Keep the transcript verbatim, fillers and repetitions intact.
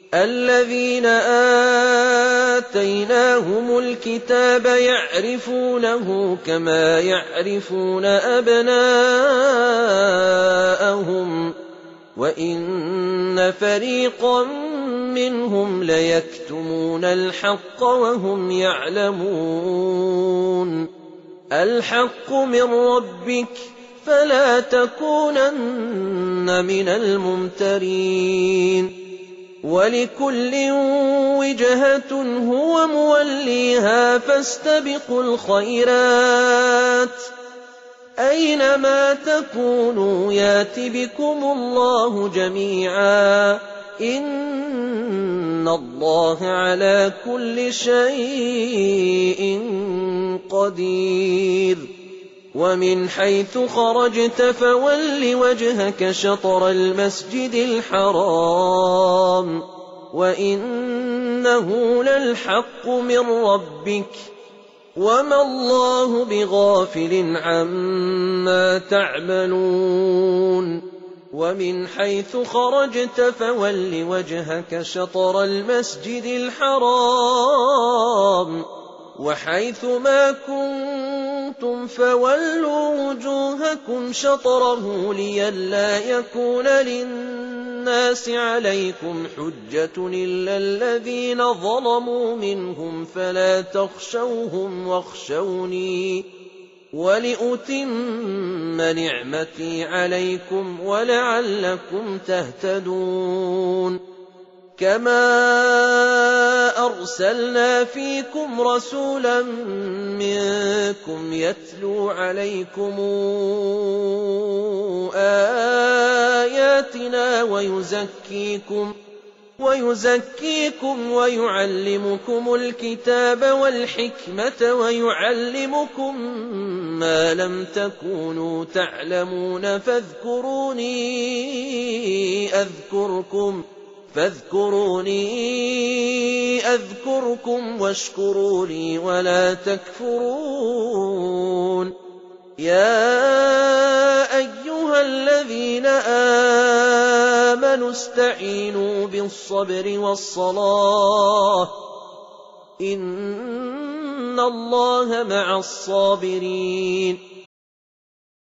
الذين آتيناهم الكتاب يعرفونه كما يعرفون أبناءهم وإن فريقا منهم ليكتمون الحق وهم يعلمون الحق من ربك فلا تكونن من الممترين ولكل وجهة هو موليها فاستبقوا الخيرات أينما تكونوا يات بكم الله جميعا إن الله على كل شيء قدير ومن حيث خرجت فول وجهك شطر المسجد الحرام وإنه للحق من ربك وما الله بغافل عما تعملون ومن حيث خرجت فول وجهك شطر المسجد الحرام وحيث ما كنتم فولوا وجوهكم شطره لئلا يكون للناس عليكم حجة إلا الذين ظلموا منهم فلا تخشوهم واخشوني ولأتم نعمتي عليكم ولعلكم تهتدون كما أرسلنا فيكم رسولا منكم يتلو عليكم آياتنا ويزكيكم ويزكيكم ويعلمكم الكتاب والحكمة ويعلمكم ما لم تكونوا تعلمون فاذكروني أذكركم فاذكروني أذكركم واشكروا لي ولا تكفرون يا أيها الذين آمنوا استعينوا بالصبر والصلاة إن الله مع الصابرين